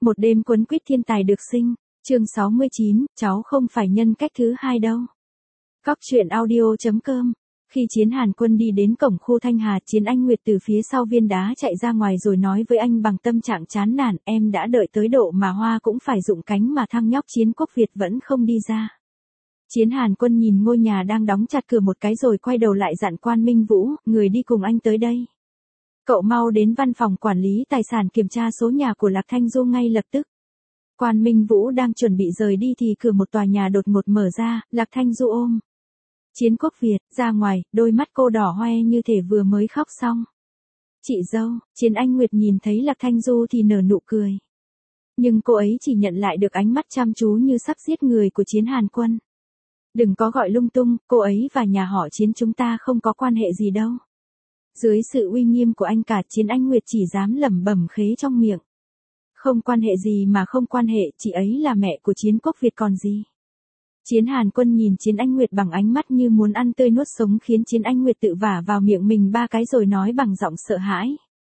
Một đêm quấn quýt thiên tài được sinh, chương 69, cháu không phải nhân cách thứ hai đâu. Cóc truyện audio.com. Khi Chiến Hàn Quân đi đến cổng khu Thanh Hà, Chiến Anh Nguyệt từ phía sau viên đá chạy ra ngoài rồi nói với anh bằng tâm trạng chán nản, em đã đợi tới độ mà hoa cũng phải rụng cánh mà thằng nhóc Chiến Quốc Việt vẫn không đi ra. Chiến Hàn Quân nhìn ngôi nhà đang đóng chặt cửa một cái rồi quay đầu lại dặn Quan Minh Vũ, người đi cùng anh tới đây. Cậu mau đến văn phòng quản lý tài sản kiểm tra số nhà của Lạc Thanh Du ngay lập tức. Quan Minh Vũ đang chuẩn bị rời đi thì cửa một tòa nhà đột ngột mở ra, Lạc Thanh Du ôm Chiến Quốc Việt ra ngoài, đôi mắt cô đỏ hoe như thể vừa mới khóc xong. Chị dâu, Chiến Anh Nguyệt nhìn thấy Lạc Thanh Du thì nở nụ cười. Nhưng cô ấy chỉ nhận lại được ánh mắt chăm chú như sắp giết người của Chiến Hàn Quân. Đừng có gọi lung tung, cô ấy và nhà họ Chiến chúng ta không có quan hệ gì đâu. Dưới sự uy nghiêm của anh cả, Chiến Anh Nguyệt chỉ dám lẩm bẩm khế trong miệng. Không quan hệ gì mà không quan hệ, chị ấy là mẹ của Chiến Quốc Việt còn gì. Chiến Hàn Quân nhìn Chiến Anh Nguyệt bằng ánh mắt như muốn ăn tươi nuốt sống, khiến Chiến Anh Nguyệt tự vả vào miệng mình 3 cái rồi nói bằng giọng sợ hãi.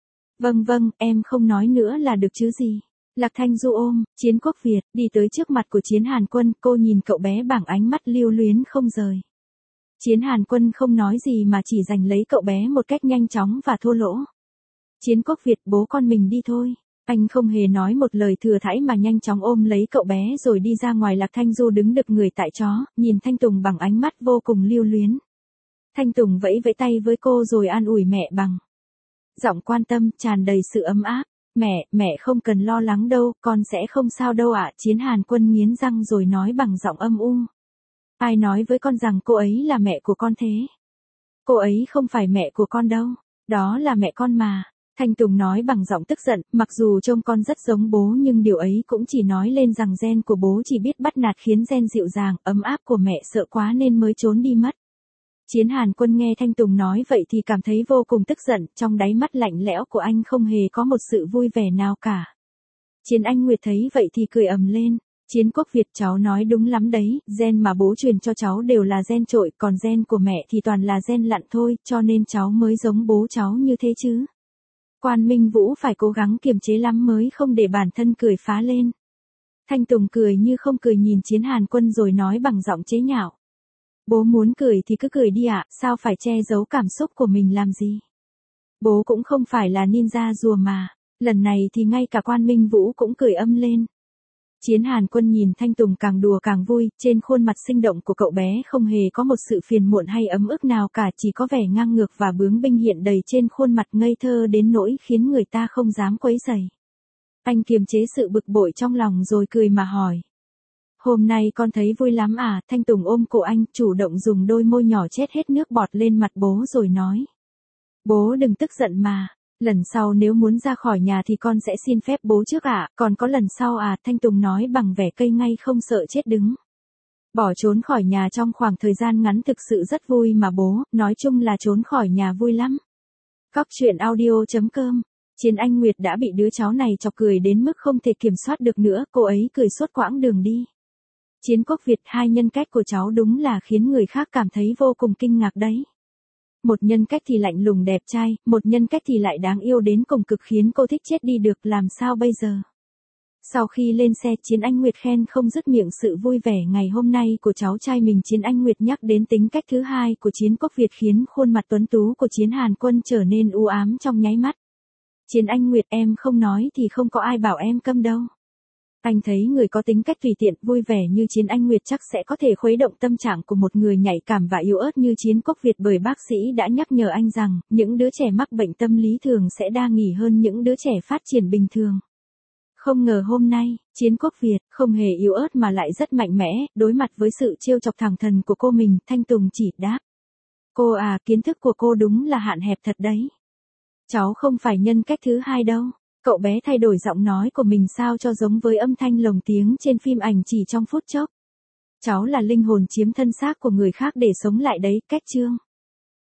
Vâng, em không nói nữa là được chứ gì. Lạc Thanh Du ôm Chiến Quốc Việt đi tới trước mặt của Chiến Hàn Quân, cô nhìn cậu bé bằng ánh mắt lưu luyến không rời. Chiến Hàn Quân không nói gì mà chỉ giành lấy cậu bé một cách nhanh chóng và thô lỗ. Chiến Quốc Việt, bố con mình đi thôi. Anh không hề nói một lời thừa thãi mà nhanh chóng ôm lấy cậu bé rồi đi ra ngoài. Lạc Thanh Du đứng đực người tại chó, nhìn Thanh Tùng bằng ánh mắt vô cùng lưu luyến. Thanh Tùng vẫy vẫy tay với cô rồi an ủi mẹ bằng giọng quan tâm, tràn đầy sự ấm áp. Mẹ không cần lo lắng đâu, con sẽ không sao đâu ạ. Chiến Hàn Quân nghiến răng rồi nói bằng giọng âm u. Ai nói với con rằng cô ấy là mẹ của con thế? Cô ấy không phải mẹ của con đâu, đó là mẹ con mà. Thanh Tùng nói bằng giọng tức giận, mặc dù trông con rất giống bố nhưng điều ấy cũng chỉ nói lên rằng gen của bố chỉ biết bắt nạt, khiến gen dịu dàng, ấm áp của mẹ sợ quá nên mới trốn đi mất. Chiến Hàn Quân nghe Thanh Tùng nói vậy thì cảm thấy vô cùng tức giận, trong đáy mắt lạnh lẽo của anh không hề có một sự vui vẻ nào cả. Chiến Anh Nguyệt thấy vậy thì cười ầm lên. Chiến Quốc Việt, cháu nói đúng lắm đấy, gen mà bố truyền cho cháu đều là gen trội, còn gen của mẹ thì toàn là gen lặn thôi, cho nên cháu mới giống bố cháu như thế chứ. Quan Minh Vũ phải cố gắng kiềm chế lắm mới không để bản thân cười phá lên. Thanh Tùng cười như không cười nhìn Chiến Hàn Quân rồi nói bằng giọng chế nhạo. Bố muốn cười thì cứ cười đi ạ, sao phải che giấu cảm xúc của mình làm gì? Bố cũng không phải là ninja rùa mà. Lần này thì ngay cả Quan Minh Vũ cũng cười âm lên. Chiến Hàn Quân nhìn Thanh Tùng càng đùa càng vui, trên khuôn mặt sinh động của cậu bé không hề có một sự phiền muộn hay ấm ức nào cả, chỉ có vẻ ngang ngược và bướng binh hiện đầy trên khuôn mặt, ngây thơ đến nỗi khiến người ta không dám quấy rầy. Anh kiềm chế sự bực bội trong lòng rồi cười mà hỏi. Hôm nay con thấy vui lắm à? Thanh Tùng ôm cổ anh, chủ động dùng đôi môi nhỏ chết hết nước bọt lên mặt bố rồi nói. Bố đừng tức giận mà. Lần sau nếu muốn ra khỏi nhà thì con sẽ xin phép bố trước ạ, còn có lần sau à? Thanh Tùng nói bằng vẻ cây ngay không sợ chết đứng. Bỏ trốn khỏi nhà trong khoảng thời gian ngắn thực sự rất vui mà bố, nói chung là trốn khỏi nhà vui lắm. Cóc truyện audio.com. Chiến Anh Nguyệt đã bị đứa cháu này chọc cười đến mức không thể kiểm soát được nữa, cô ấy cười suốt quãng đường đi. Chiến Quốc Việt, hai nhân cách của cháu đúng là khiến người khác cảm thấy vô cùng kinh ngạc đấy. Một nhân cách thì lạnh lùng đẹp trai, một nhân cách thì lại đáng yêu đến cùng cực khiến cô thích chết đi được, làm sao bây giờ? Sau khi lên xe, Chiến Anh Nguyệt khen không dứt miệng sự vui vẻ ngày hôm nay của cháu trai mình. Chiến Anh Nguyệt nhắc đến tính cách thứ hai của Chiến Quốc Việt khiến khuôn mặt tuấn tú của Chiến Hàn Quân trở nên u ám trong nháy mắt. Chiến Anh Nguyệt, em không nói thì không có ai bảo em câm đâu. Anh thấy người có tính cách tùy tiện, vui vẻ như Chiến Anh Nguyệt chắc sẽ có thể khuấy động tâm trạng của một người nhạy cảm và yếu ớt như Chiến Quốc Việt, bởi bác sĩ đã nhắc nhở anh rằng, những đứa trẻ mắc bệnh tâm lý thường sẽ đa nghi hơn những đứa trẻ phát triển bình thường. Không ngờ hôm nay, Chiến Quốc Việt không hề yếu ớt mà lại rất mạnh mẽ, đối mặt với sự trêu chọc thẳng thừng của cô mình, Thanh Tùng chỉ đáp. Cô à, kiến thức của cô đúng là hạn hẹp thật đấy. Cháu không phải nhân cách thứ hai đâu. Cậu bé thay đổi giọng nói của mình sao cho giống với âm thanh lồng tiếng trên phim ảnh chỉ trong phút chốc. Cháu là linh hồn chiếm thân xác của người khác để sống lại đấy, cách chương.